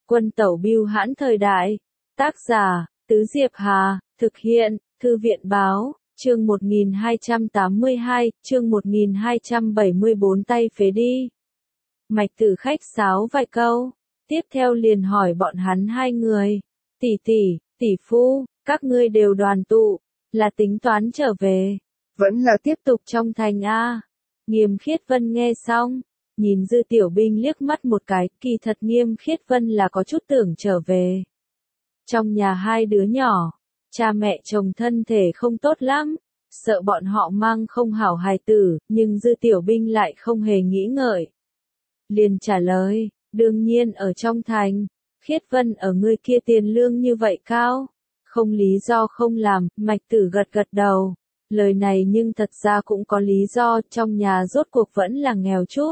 Quân tẩu bưu hãn thời đại. Tác giả, Tứ Diệp Hà, thực hiện, Thư viện báo, chương 1282, chương 1274 tay phế đi. Mạch Tử khách sáo vài câu, tiếp theo liền hỏi bọn hắn hai người, tỷ tỷ, tỷ phu, các ngươi đều đoàn tụ, là tính toán trở về, vẫn là tiếp tục trong thành a? Nghiêm Khiết Vân nghe xong, nhìn Dư Tiểu Binh liếc mắt một cái, kỳ thật Nghiêm Khiết Vân là có chút tưởng trở về. Trong nhà hai đứa nhỏ, cha mẹ chồng thân thể không tốt lắm, sợ bọn họ mang không hảo hài tử, nhưng Dư Tiểu Binh lại không hề nghĩ ngợi. Liền trả lời, đương nhiên ở trong thành, Khiết Vân ở ngươi kia tiền lương như vậy cao, không lý do không làm, Mạch Tử gật gật đầu. Lời này nhưng thật ra cũng có lý do, trong nhà rốt cuộc vẫn là nghèo chút.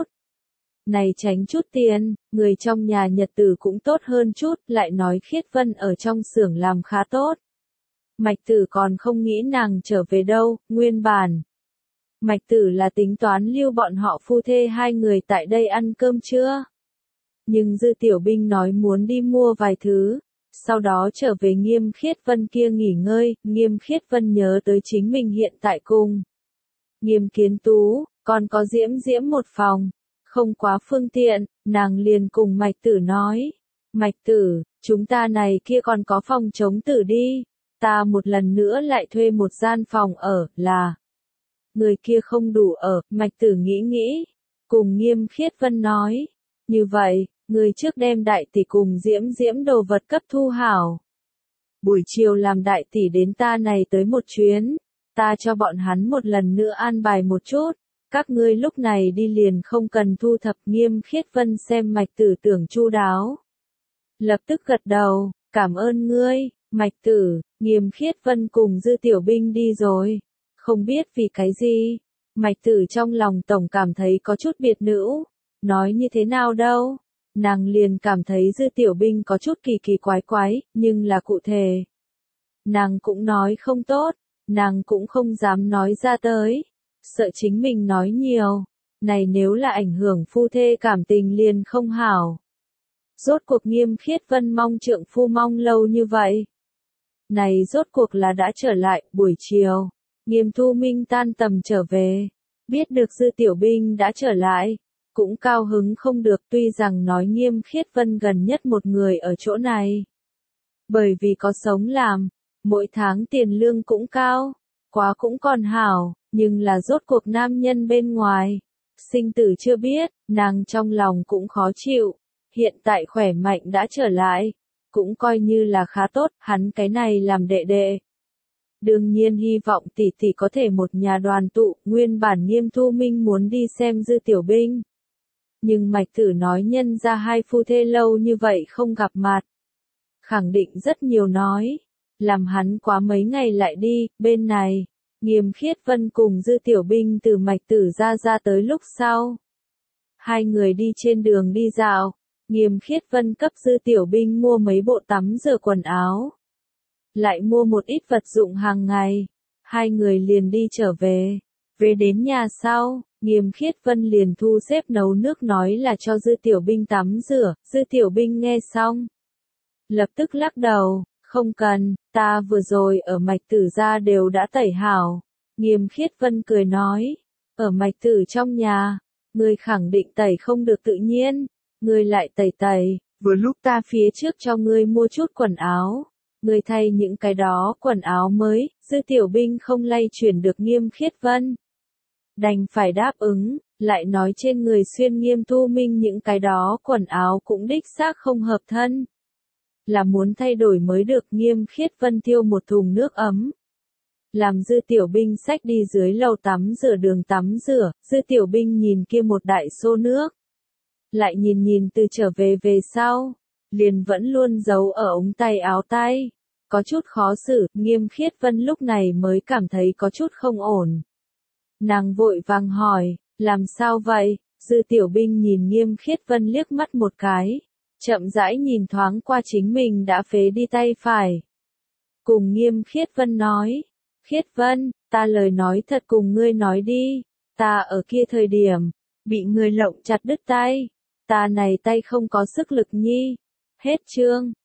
Này tránh chút tiền, người trong nhà nhật tử cũng tốt hơn chút, lại nói Khiết Vân ở trong xưởng làm khá tốt. Mạch Tử còn không nghĩ nàng trở về đâu, nguyên bản. Mạch Tử là tính toán lưu bọn họ phu thê hai người tại đây ăn cơm trưa. Nhưng Dư Tiểu Binh nói muốn đi mua vài thứ, sau đó trở về Nghiêm Khiết Vân kia nghỉ ngơi, Nghiêm Khiết Vân nhớ tới chính mình hiện tại cùng. Nghiêm Kiến Tú, còn có Diễm Diễm một phòng, không quá phương tiện, nàng liền cùng Mạch Tử nói. Mạch Tử, chúng ta này kia còn có phòng chống tử đi, ta một lần nữa lại thuê một gian phòng ở, là. Người kia không đủ ở, Mạch Tử nghĩ nghĩ, cùng Nghiêm Khiết Vân nói. Như vậy, người trước đem đại tỷ cùng Diễm Diễm đồ vật cấp thu hảo. Buổi chiều làm đại tỷ đến ta này tới một chuyến, ta cho bọn hắn một lần nữa an bài một chút, các ngươi lúc này đi liền không cần thu thập. Nghiêm Khiết Vân xem Mạch Tử tưởng chu đáo. Lập tức gật đầu, cảm ơn ngươi, Mạch Tử. Nghiêm Khiết Vân cùng Dư Tiểu Binh đi rồi. Không biết vì cái gì, Mạch Tử trong lòng tổng cảm thấy có chút biệt nữ. Nói như thế nào đâu, nàng liền cảm thấy Dư Tiểu Binh có chút kỳ kỳ quái quái, nhưng là cụ thể. Nàng cũng nói không tốt, nàng cũng không dám nói ra tới, sợ chính mình nói nhiều, này nếu là ảnh hưởng phu thê cảm tình liền không hảo. Rốt cuộc Nghiêm Khiết Vân mong trượng phu mong lâu như vậy. Này rốt cuộc là đã trở lại, buổi chiều, Nghiêm Thu Minh tan tầm trở về, biết được Dư Tiểu Binh đã trở lại. Cũng cao hứng không được, tuy rằng nói Nghiêm Khiết Vân gần nhất một người ở chỗ này. Bởi vì có sống làm, mỗi tháng tiền lương cũng cao, quá cũng còn hảo, nhưng là rốt cuộc nam nhân bên ngoài. Sinh tử chưa biết, nàng trong lòng cũng khó chịu, hiện tại khỏe mạnh đã trở lại, cũng coi như là khá tốt, hắn cái này làm đệ đệ. Đương nhiên hy vọng tỷ tỷ có thể một nhà đoàn tụ, nguyên bản Nghiêm Thu Minh muốn đi xem Dư Tiểu Binh. Nhưng Mạch Tử nói nhân ra hai phu thê lâu như vậy không gặp mặt. Khẳng định rất nhiều nói. Làm hắn quá mấy ngày lại đi, bên này. Nghiêm Khiết Vân cùng Dư Tiểu Binh từ Mạch Tử ra tới lúc sau. Hai người đi trên đường đi dạo. Nghiêm Khiết Vân cấp Dư Tiểu Binh mua mấy bộ tắm rửa quần áo. Lại mua một ít vật dụng hàng ngày. Hai người liền đi trở về. Về đến nhà sau. Nghiêm Khiết Vân liền thu xếp nấu nước nói là cho Dư Tiểu Binh tắm rửa. Dư Tiểu Binh nghe xong, lập tức lắc đầu, không cần, ta vừa rồi ở Mạch Tử gia đều đã tẩy hảo. Nghiêm Khiết Vân cười nói, ở Mạch Tử trong nhà, ngươi khẳng định tẩy không được tự nhiên, ngươi lại tẩy, vừa lúc ta phía trước cho ngươi mua chút quần áo, ngươi thay những cái đó quần áo mới. Dư Tiểu Binh không lay chuyển được Nghiêm Khiết Vân, đành phải đáp ứng, lại nói trên người xuyên Nghiêm Thu Minh những cái đó quần áo cũng đích xác không hợp thân. Là muốn thay đổi mới được. Nghiêm Khiết Vân tiêu một thùng nước ấm. Làm Dư Tiểu Binh xách đi dưới lầu tắm rửa đường tắm rửa, Dư Tiểu Binh nhìn kia một đại xô nước. Lại nhìn từ trở về sau, liền vẫn luôn giấu ở ống tay áo tay. Có chút khó xử, Nghiêm Khiết Vân lúc này mới cảm thấy có chút không ổn. Nàng vội vàng hỏi, làm sao vậy? Dư Tiểu Binh nhìn Nghiêm Khiết Vân liếc mắt một cái, chậm rãi nhìn thoáng qua chính mình đã phế đi tay phải. Cùng Nghiêm Khiết Vân nói, Khiết Vân, ta lời nói thật cùng ngươi nói đi, ta ở kia thời điểm, bị người lộng chặt đứt tay, ta này tay không có sức lực nhi, Hết chương.